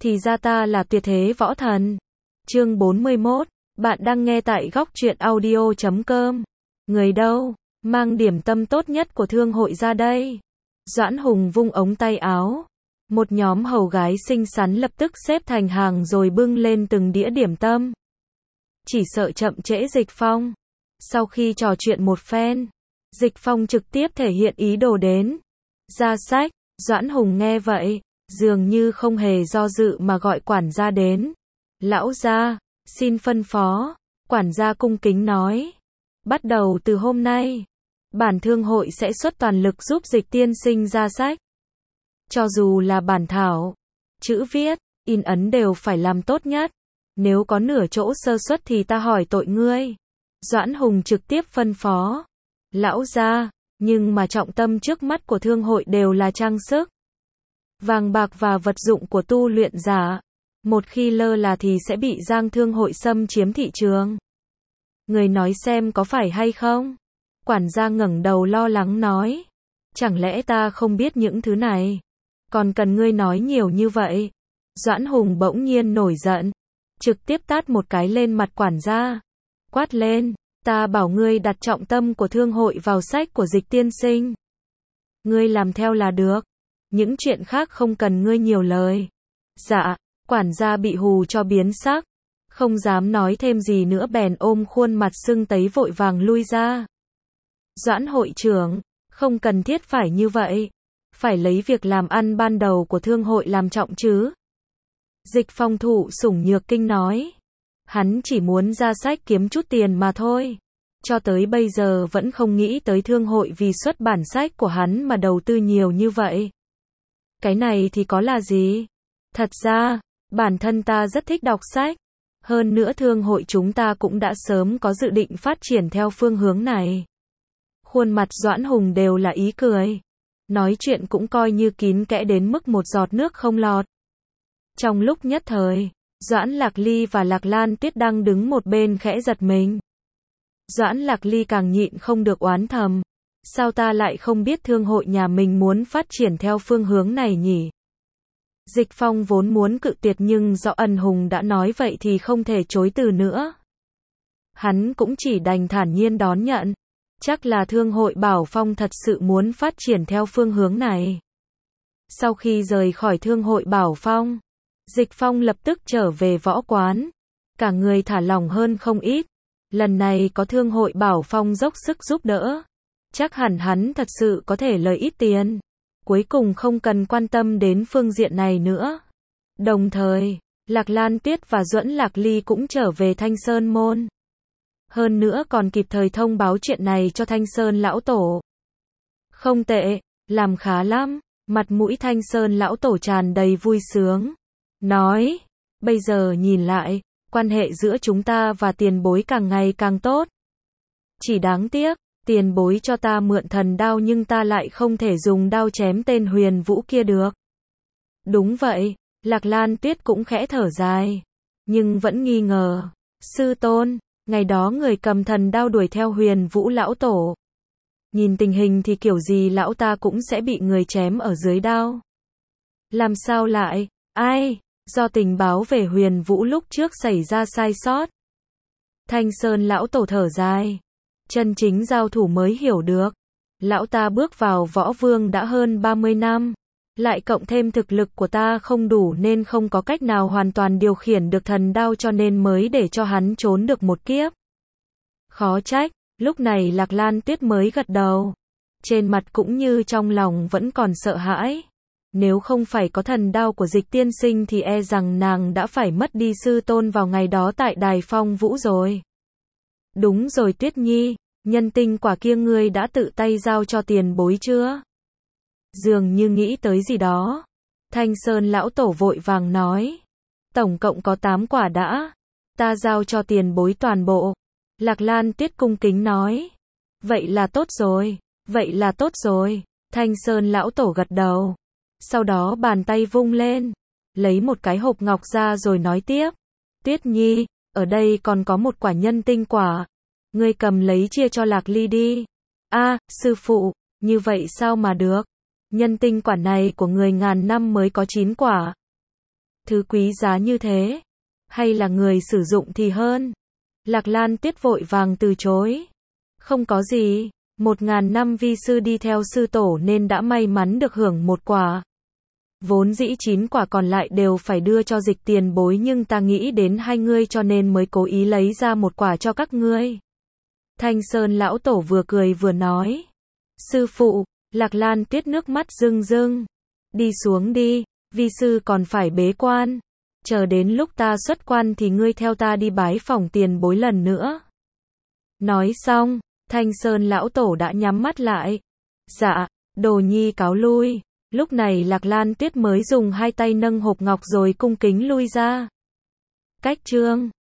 thì ra ta là tuyệt thế võ thần. Chương 41, bạn đang nghe tại góc truyện audio.com. Người đâu? Mang điểm tâm tốt nhất của thương hội ra đây. Doãn Hùng vung ống tay áo. Một nhóm hầu gái xinh xắn lập tức xếp thành hàng rồi bưng lên từng đĩa điểm tâm. Chỉ sợ chậm trễ Dịch Phong. Sau khi trò chuyện một phen, Dịch Phong trực tiếp thể hiện ý đồ đến. Ra sách, Doãn Hùng nghe vậy, dường như không hề do dự mà gọi quản gia đến. Lão gia, xin phân phó. Quản gia cung kính nói. Bắt đầu từ hôm nay, bản thương hội sẽ xuất toàn lực giúp Dịch tiên sinh ra sách. Cho dù là bản thảo, chữ viết, in ấn đều phải làm tốt nhất. Nếu có nửa chỗ sơ suất thì ta hỏi tội ngươi. Doãn Hùng trực tiếp phân phó. Lão gia, nhưng mà trọng tâm trước mắt của thương hội đều là trang sức, vàng bạc và vật dụng của tu luyện giả. Một khi lơ là thì sẽ bị Giang thương hội xâm chiếm thị trường. Người nói xem có phải hay không? Quản gia ngẩng đầu lo lắng nói. Chẳng lẽ ta không biết những thứ này? Còn cần ngươi nói nhiều như vậy? Doãn Hùng bỗng nhiên nổi giận, trực tiếp tát một cái lên mặt quản gia. Quát lên, ta bảo ngươi đặt trọng tâm của thương hội vào sách của Dịch tiên sinh. Ngươi làm theo là được. Những chuyện khác không cần ngươi nhiều lời. Dạ, quản gia bị hù cho biến sắc. Không dám nói thêm gì nữa bèn ôm khuôn mặt sưng tấy vội vàng lui ra. Doãn hội trưởng, không cần thiết phải như vậy. Phải lấy việc làm ăn ban đầu của thương hội làm trọng chứ. Dịch Phong thụ sủng nhược kinh nói. Hắn chỉ muốn ra sách kiếm chút tiền mà thôi. Cho tới bây giờ vẫn không nghĩ tới thương hội vì xuất bản sách của hắn mà đầu tư nhiều như vậy. Cái này thì có là gì? Thật ra, bản thân ta rất thích đọc sách. Hơn nữa thương hội chúng ta cũng đã sớm có dự định phát triển theo phương hướng này. Khuôn mặt Doãn Hùng đều là ý cười. Nói chuyện cũng coi như kín kẽ đến mức một giọt nước không lọt. Trong lúc nhất thời, Doãn Lạc Ly và Lạc Lan Tuyết đang đứng một bên khẽ giật mình. Doãn Lạc Ly càng nhịn không được oán thầm. Sao ta lại không biết thương hội nhà mình muốn phát triển theo phương hướng này nhỉ? Dịch Phong vốn muốn cự tuyệt nhưng do Ân Hùng đã nói vậy thì không thể chối từ nữa. Hắn cũng chỉ đành thản nhiên đón nhận. Chắc là thương hội Bảo Phong thật sự muốn phát triển theo phương hướng này. Sau khi rời khỏi thương hội Bảo Phong, Dịch Phong lập tức trở về võ quán. Cả người thả lỏng hơn không ít. Lần này có thương hội Bảo Phong dốc sức giúp đỡ. Chắc hẳn hắn thật sự có thể lời ít tiền. Cuối cùng không cần quan tâm đến phương diện này nữa. Đồng thời, Lạc Lan Tuyết và Duẫn Lạc Ly cũng trở về Thanh Sơn Môn. Hơn nữa còn kịp thời thông báo chuyện này cho Thanh Sơn lão tổ. Không tệ, làm khá lắm. Mặt mũi Thanh Sơn lão tổ tràn đầy vui sướng. Nói, bây giờ nhìn lại, quan hệ giữa chúng ta và tiền bối càng ngày càng tốt. Chỉ đáng tiếc, tiền bối cho ta mượn thần đao nhưng ta lại không thể dùng đao chém tên Huyền Vũ kia được. Đúng vậy, Lạc Lan Tuyết cũng khẽ thở dài. Nhưng vẫn nghi ngờ. Sư tôn, ngày đó người cầm thần đao đuổi theo Huyền Vũ lão tổ. Nhìn tình hình thì kiểu gì lão ta cũng sẽ bị người chém ở dưới đao. Làm sao lại? Ai? Do tình báo về Huyền Vũ lúc trước xảy ra sai sót. Thanh Sơn lão tổ thở dài. Chân chính giao thủ mới hiểu được. Lão ta bước vào võ vương đã hơn 30 năm. Lại cộng thêm thực lực của ta không đủ nên không có cách nào hoàn toàn điều khiển được thần đao cho nên mới để cho hắn trốn được một kiếp. Khó trách, lúc này Lạc Lan Tuyết mới gật đầu. Trên mặt cũng như trong lòng vẫn còn sợ hãi. Nếu không phải có thần đao của Dịch tiên sinh thì e rằng nàng đã phải mất đi sư tôn vào ngày đó tại Đài Phong Vũ rồi. Đúng rồi Tuyết Nhi, nhân tinh quả kia ngươi đã tự tay giao cho tiền bối chưa? Dường như nghĩ tới gì đó. Thanh Sơn lão tổ vội vàng nói. Tổng cộng có 8 quả đã. Ta giao cho tiền bối toàn bộ. Lạc Lan Tuyết cung kính nói. Vậy là tốt rồi. Vậy là tốt rồi. Thanh Sơn lão tổ gật đầu. Sau đó bàn tay vung lên. Lấy một cái hộp ngọc ra rồi nói tiếp. Tuyết Nhi, ở đây còn có một quả nhân tinh quả. Ngươi cầm lấy chia cho Lạc Ly đi. A, sư phụ, như vậy sao mà được? Nhân tinh quả này của người ngàn năm mới có 9 quả. Thứ quý giá như thế, hay là người sử dụng thì hơn. Lạc Lan Tuyết vội vàng từ chối. Không có gì, 1000 năm vi sư đi theo sư tổ nên đã may mắn được hưởng một quả. Vốn dĩ 9 quả còn lại đều phải đưa cho Dịch tiền bối nhưng ta nghĩ đến hai ngươi cho nên mới cố ý lấy ra một quả cho các ngươi. Thanh Sơn lão tổ vừa cười vừa nói. Sư phụ, Lạc Lan Tuyết nước mắt rưng rưng. Đi xuống đi, vi sư còn phải bế quan. Chờ đến lúc ta xuất quan thì ngươi theo ta đi bái phỏng tiền bối lần nữa. Nói xong, Thanh Sơn lão tổ đã nhắm mắt lại. Dạ, Đồ Nhi cáo lui. Lúc này Lạc Lan Tuyết mới dùng hai tay nâng hộp ngọc rồi cung kính lui ra. Cách chương